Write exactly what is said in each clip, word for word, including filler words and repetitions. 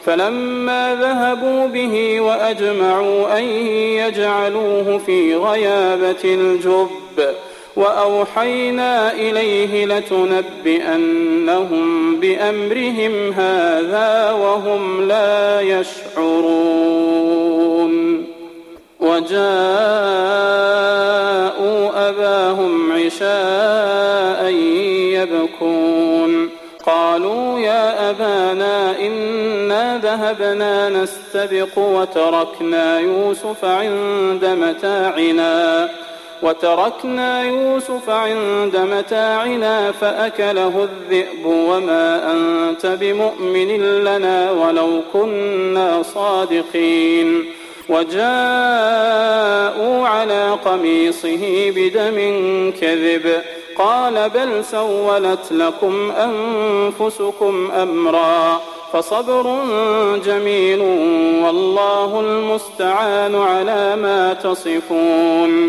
فلما ذهبوا به وأجمعوا أن يجعلوه في غيابة الجب وأوحينا إليه لتنبئنهم بأمرهم هذا وهم لا يشعرون. وجاءوا أباهم عشاء يبكون قالوا يا أبانا إنا ذهبنا نستبق وتركنا يوسف عند متاعنا وتركنا يوسف عند متاعنا فأكله الذئب وما أنت بمؤمن لنا ولو كنا صادقين. وجاءوا على قميصه بدم كذب قال بل سولت لكم أنفسكم أمرا فصبر جميل والله المستعان على ما تصفون.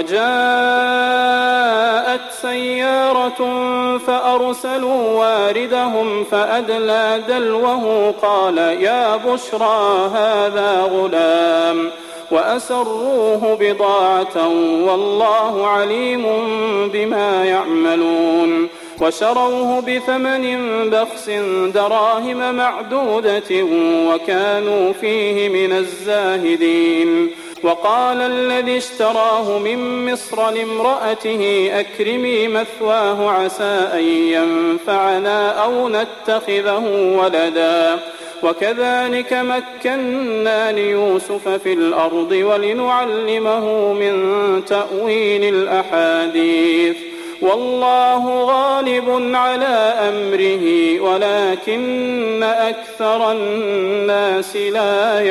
وجاءت سيارة فأرسلوا واردهم فأدلى دلوه قال يا بشرى هذا غلام وأسروه بضاعة والله عليم بما يعملون. وشروه بثمن بخس دراهم معدودة وكانوا فيه من الزاهدين. وقال الذي اشتراه من مصر لامرأته أكرمي مثواه عسى أن ينفعنا أو نتخذه ولدا وكذلك مكنا ليوسف في الأرض ولنعلمه من تأويل الأحاديث والله غالب على أمره ولكن أكثر الناس لا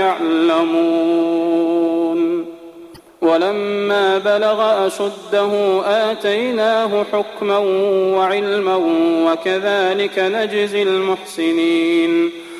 يعلمون. ولما بلغ أشده آتيناه حكما وعلما وكذلك نجزي المحسنين.